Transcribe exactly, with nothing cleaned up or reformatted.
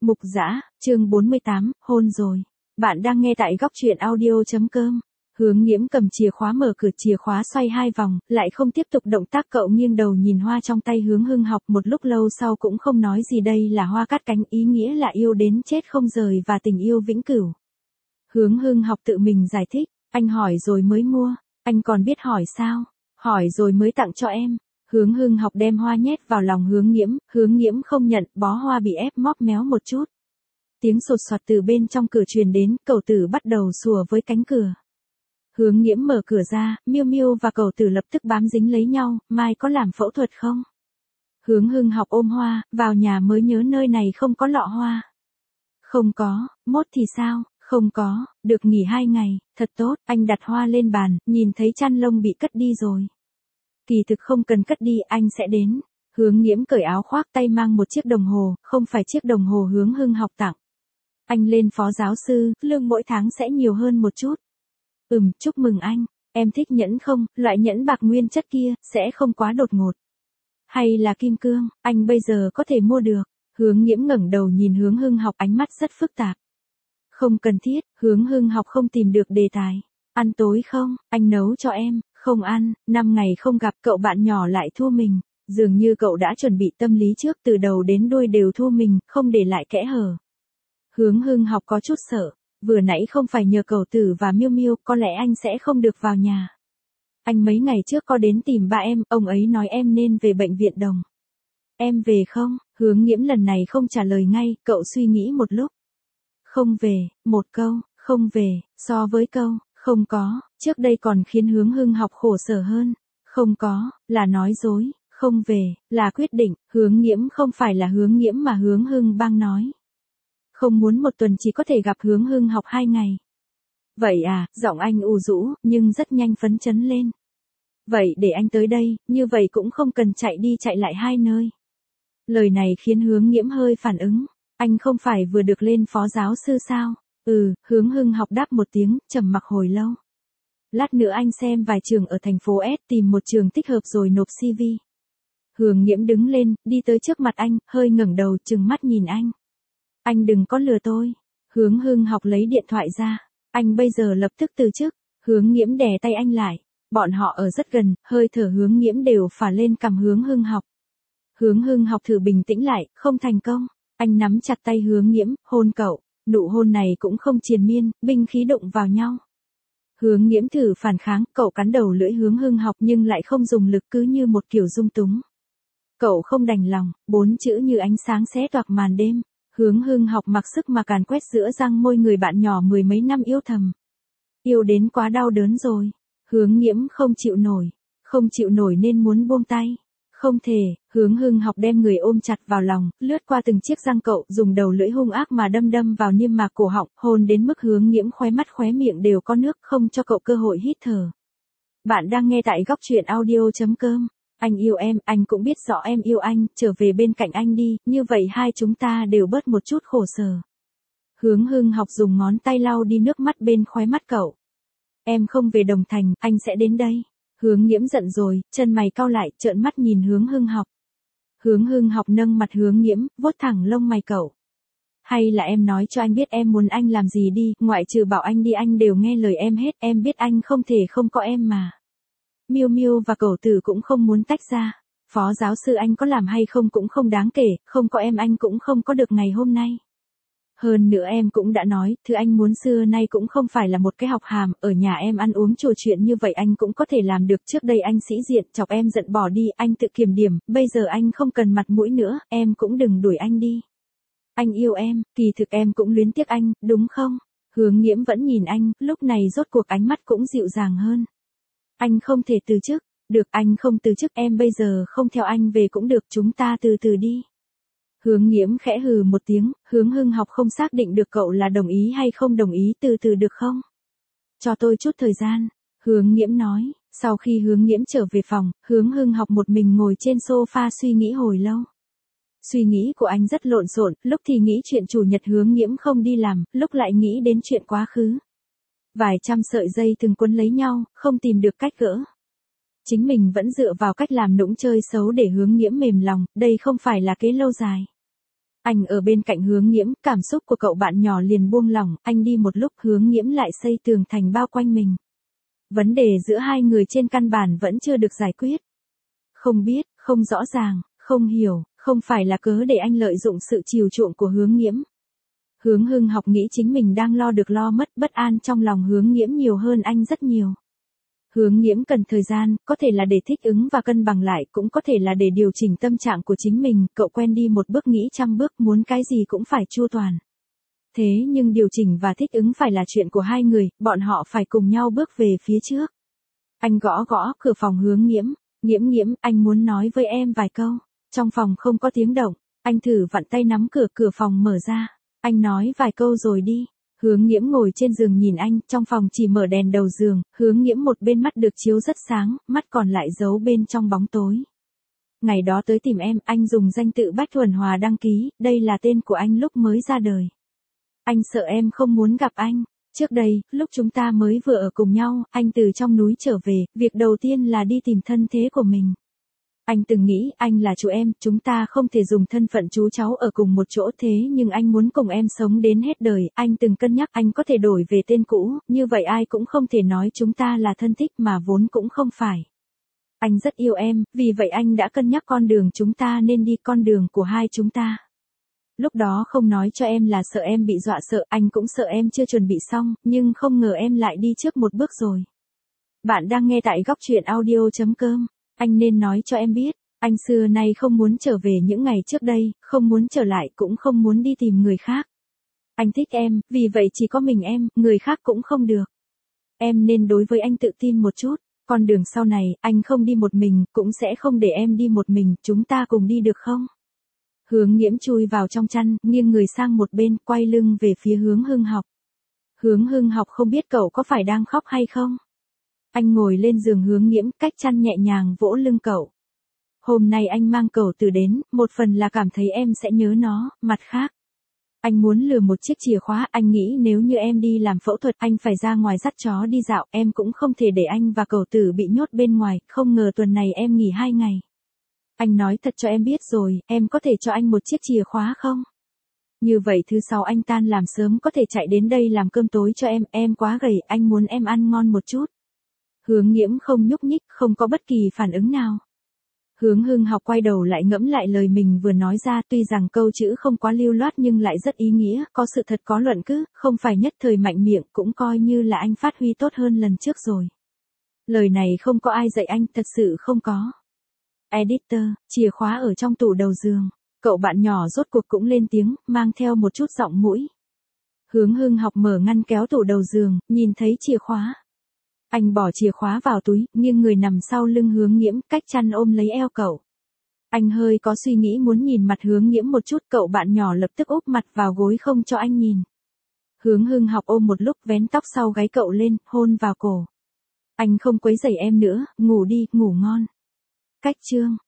Mục Dã, chương bốn mươi tám, hôn rồi. Bạn đang nghe tại góc truyện audio.com. Hướng Nghiễm cầm chìa khóa mở cửa, chìa khóa xoay hai vòng, lại không tiếp tục động tác. Cậu nghiêng đầu nhìn hoa trong tay Hướng Hưng Học, một lúc lâu sau cũng không nói gì. Đây là hoa cát cánh, ý nghĩa là yêu đến chết không rời và tình yêu vĩnh cửu. Hướng Hưng Học tự mình giải thích, anh hỏi rồi mới mua, anh còn biết hỏi sao, hỏi rồi mới tặng cho em. Hướng Hưng Học đem hoa nhét vào lòng Hướng Nghiễm, Hướng Nghiễm không nhận, bó hoa bị ép móp méo một chút. Tiếng sột soạt từ bên trong cửa truyền đến, cẩu tử bắt đầu sủa với cánh cửa. Hướng Nghiễm mở cửa ra, Miêu Miêu và cẩu tử lập tức bám dính lấy nhau, mai có làm phẫu thuật không? Hướng Hưng Học ôm hoa, vào nhà mới nhớ nơi này không có lọ hoa. Không có, mốt thì sao? Không có, được nghỉ hai ngày, thật tốt. Anh đặt hoa lên bàn, nhìn thấy chăn lông bị cất đi rồi. Kỳ thực không cần cất đi, anh sẽ đến. Hướng Nghiễm cởi áo khoác, tay mang một chiếc đồng hồ, không phải chiếc đồng hồ Hướng Hưng Học tặng. Anh lên phó giáo sư, lương mỗi tháng sẽ nhiều hơn một chút. Ừm, chúc mừng anh. Em thích nhẫn không? Loại nhẫn bạc nguyên chất kia, sẽ không quá đột ngột. Hay là kim cương, anh bây giờ có thể mua được. Hướng Nghiễm ngẩng đầu nhìn Hướng Hưng Học, ánh mắt rất phức tạp. Không cần thiết, Hướng Hưng Học không tìm được đề tài. Ăn tối không? Anh nấu cho em. Không ăn, năm ngày không gặp, cậu bạn nhỏ lại thua mình. Dường như cậu đã chuẩn bị tâm lý trước, từ đầu đến đuôi đều thua mình, không để lại kẽ hở. Hướng Hưng Học có chút sợ, vừa nãy không phải nhờ cẩu tử và Miêu Miêu, có lẽ anh sẽ không được vào nhà. Anh mấy ngày trước có đến tìm ba em, ông ấy nói em nên về bệnh viện Đồng. Em về không? Hướng Nghiễm lần này không trả lời ngay, cậu suy nghĩ một lúc. Không về, một câu, không về, so với câu, không có, trước đây còn khiến Hướng Hưng Học khổ sở hơn. Không có, là nói dối, không về, là quyết định. Hướng Nghiễm không phải là Hướng Nghiễm mà Hướng Hưng Bang nói. Không muốn một tuần chỉ có thể gặp Hướng Hưng Học hai ngày. Vậy à, giọng anh ù rũ, nhưng rất nhanh phấn chấn lên. Vậy để anh tới đây, như vậy cũng không cần chạy đi chạy lại hai nơi. Lời này khiến Hướng Nghiễm hơi phản ứng. Anh không phải vừa được lên phó giáo sư sao? Ừ, Hướng Hưng Học đáp một tiếng, trầm mặc hồi lâu. Lát nữa anh xem vài trường ở thành phố S, tìm một trường thích hợp rồi nộp xê vê. Hướng Nghiễm đứng lên, đi tới trước mặt anh, hơi ngẩng đầu, trừng mắt nhìn anh. Anh đừng có lừa tôi. Hướng Hưng Học lấy điện thoại ra. Anh bây giờ lập tức từ chức. Hướng Nghiễm đè tay anh lại. Bọn họ ở rất gần, hơi thở Hướng Nghiễm đều phả lên cằm Hướng Hưng Học. Hướng Hưng Học thử bình tĩnh lại, không thành công. Anh nắm chặt tay Hướng Nghiễm, hôn cậu. Nụ hôn này cũng không triền miên, binh khí đụng vào nhau. Hướng Nghiễm thử phản kháng, cậu cắn đầu lưỡi Hướng Hưng Học nhưng lại không dùng lực, cứ như một kiểu dung túng. Cậu không đành lòng, bốn chữ như ánh sáng xé toạc màn đêm. Hướng Hưng Học mặc sức mà càn quét giữa răng môi người bạn nhỏ mười mấy năm yêu thầm. Yêu đến quá đau đớn rồi. Hướng Nghiễm không chịu nổi. Không chịu nổi nên muốn buông tay. Không thể, Hướng Hưng Học đem người ôm chặt vào lòng, lướt qua từng chiếc răng cậu, dùng đầu lưỡi hung ác mà đâm đâm vào niêm mạc cổ họng, hôn đến mức Hướng Nghiễm khóe mắt khóe miệng đều có nước, không cho cậu cơ hội hít thở. Bạn đang nghe tại góc truyện audio.com. Anh yêu em, anh cũng biết rõ em yêu anh, trở về bên cạnh anh đi, như vậy hai chúng ta đều bớt một chút khổ sở. Hướng Hưng Học dùng ngón tay lau đi nước mắt bên khóe mắt cậu. Em không về Đồng Thành, anh sẽ đến đây. Hướng Nghiễm giận rồi, chân mày cau lại, trợn mắt nhìn Hướng Hưng Học. Hướng Hưng Học nâng mặt Hướng Nghiễm, vuốt thẳng lông mày cậu. Hay là em nói cho anh biết em muốn anh làm gì đi, ngoại trừ bảo anh đi anh đều nghe lời em hết, em biết anh không thể không có em mà. Miêu Miêu và cẩu tử cũng không muốn tách ra. Phó giáo sư anh có làm hay không cũng không đáng kể, không có em anh cũng không có được ngày hôm nay. Hơn nữa em cũng đã nói, thứ anh muốn xưa nay cũng không phải là một cái học hàm, ở nhà em ăn uống trò chuyện như vậy anh cũng có thể làm được. Trước đây anh sĩ diện, chọc em giận bỏ đi, anh tự kiềm điểm, bây giờ anh không cần mặt mũi nữa, em cũng đừng đuổi anh đi. Anh yêu em, kỳ thực em cũng luyến tiếc anh, đúng không? Hướng Nghiễm vẫn nhìn anh, lúc này rốt cuộc ánh mắt cũng dịu dàng hơn. Anh không thể từ chức, được anh không từ chức, em bây giờ không theo anh về cũng được, chúng ta từ từ đi. Hướng Nghiễm khẽ hừ một tiếng, Hướng Hưng Học không xác định được cậu là đồng ý hay không đồng ý, từ từ được không? Cho tôi chút thời gian, Hướng Nghiễm nói. Sau khi Hướng Nghiễm trở về phòng, Hướng Hưng Học một mình ngồi trên sofa suy nghĩ hồi lâu. Suy nghĩ của anh rất lộn xộn, lúc thì nghĩ chuyện chủ nhật Hướng Nghiễm không đi làm, lúc lại nghĩ đến chuyện quá khứ. Vài trăm sợi dây từng quấn lấy nhau, không tìm được cách gỡ. Chính mình vẫn dựa vào cách làm nũng chơi xấu để Hướng Nghiễm mềm lòng, đây không phải là kế lâu dài. Anh ở bên cạnh Hướng Nghiễm, cảm xúc của cậu bạn nhỏ liền buông lỏng, anh đi một lúc Hướng Nghiễm lại xây tường thành bao quanh mình. Vấn đề giữa hai người trên căn bản vẫn chưa được giải quyết. Không biết, không rõ ràng, không hiểu, không phải là cớ để anh lợi dụng sự chiều chuộng của Hướng Nghiễm. Hướng Hưng Học nghĩ chính mình đang lo được lo mất, bất an trong lòng Hướng Nghiễm nhiều hơn anh rất nhiều. Hướng Nghiễm cần thời gian, có thể là để thích ứng và cân bằng lại, cũng có thể là để điều chỉnh tâm trạng của chính mình, cậu quen đi một bước nghĩ trăm bước, muốn cái gì cũng phải chu toàn. Thế nhưng điều chỉnh và thích ứng phải là chuyện của hai người, bọn họ phải cùng nhau bước về phía trước. Anh gõ gõ cửa phòng Hướng Nghiễm, Nghiễm Nghiễm, anh muốn nói với em vài câu. Trong phòng không có tiếng động, anh thử vặn tay nắm cửa, cửa phòng mở ra. Anh nói vài câu rồi đi. Hướng Nghiễm ngồi trên giường nhìn anh, trong phòng chỉ mở đèn đầu giường, Hướng Nghiễm một bên mắt được chiếu rất sáng, mắt còn lại giấu bên trong bóng tối. Ngày đó tới tìm em, anh dùng danh tự Bách Thuần Hòa đăng ký, đây là tên của anh lúc mới ra đời. Anh sợ em không muốn gặp anh. Trước đây, lúc chúng ta mới vừa ở cùng nhau, anh từ trong núi trở về, việc đầu tiên là đi tìm thân thế của mình. Anh từng nghĩ, anh là chú em, chúng ta không thể dùng thân phận chú cháu ở cùng một chỗ, thế nhưng anh muốn cùng em sống đến hết đời, anh từng cân nhắc anh có thể đổi về tên cũ, như vậy ai cũng không thể nói chúng ta là thân thích mà vốn cũng không phải. Anh rất yêu em, vì vậy anh đã cân nhắc con đường chúng ta nên đi, con đường của hai chúng ta. Lúc đó không nói cho em là sợ em bị dọa sợ, anh cũng sợ em chưa chuẩn bị xong, nhưng không ngờ em lại đi trước một bước rồi. Bạn đang nghe tại góc truyện audio chấm com. Anh nên nói cho em biết, anh xưa nay không muốn trở về những ngày trước đây, không muốn trở lại cũng không muốn đi tìm người khác. Anh thích em, vì vậy chỉ có mình em, người khác cũng không được. Em nên đối với anh tự tin một chút, con đường sau này, anh không đi một mình, cũng sẽ không để em đi một mình, chúng ta cùng đi được không? Hướng Nghiễm chui vào trong chăn, nghiêng người sang một bên, quay lưng về phía Hướng Hưng Học. Hướng Hưng Học không biết cậu có phải đang khóc hay không? Anh ngồi lên giường Hướng Nghiễm, cách chăn nhẹ nhàng vỗ lưng cậu. Hôm nay anh mang cậu từ đến, một phần là cảm thấy em sẽ nhớ nó, mặt khác. Anh muốn lừa một chiếc chìa khóa, anh nghĩ nếu như em đi làm phẫu thuật, anh phải ra ngoài dắt chó đi dạo, em cũng không thể để anh và cậu tử bị nhốt bên ngoài, không ngờ tuần này em nghỉ hai ngày. Anh nói thật cho em biết rồi, em có thể cho anh một chiếc chìa khóa không? Như vậy thứ sáu anh tan làm sớm có thể chạy đến đây làm cơm tối cho em, em quá gầy, anh muốn em ăn ngon một chút. Hướng Nghiễm không nhúc nhích, không có bất kỳ phản ứng nào. Hướng Hưng Học quay đầu lại ngẫm lại lời mình vừa nói ra, tuy rằng câu chữ không quá lưu loát nhưng lại rất ý nghĩa, có sự thật có luận cứ, không phải nhất thời mạnh miệng, cũng coi như là anh phát huy tốt hơn lần trước rồi. Lời này không có ai dạy anh, thật sự không có. Editor, chìa khóa ở trong tủ đầu giường. Cậu bạn nhỏ rốt cuộc cũng lên tiếng, mang theo một chút giọng mũi. Hướng Hưng Học mở ngăn kéo tủ đầu giường, nhìn thấy chìa khóa. Anh bỏ chìa khóa vào túi, nghiêng người nằm sau lưng Hướng Nghiễm, cách chăn ôm lấy eo cậu. Anh hơi có suy nghĩ muốn nhìn mặt Hướng Nghiễm một chút, cậu bạn nhỏ lập tức úp mặt vào gối không cho anh nhìn. Hướng Hưng Học ôm một lúc, vén tóc sau gáy cậu lên, hôn vào cổ. Anh không quấy rầy em nữa, ngủ đi, ngủ ngon. Cách chương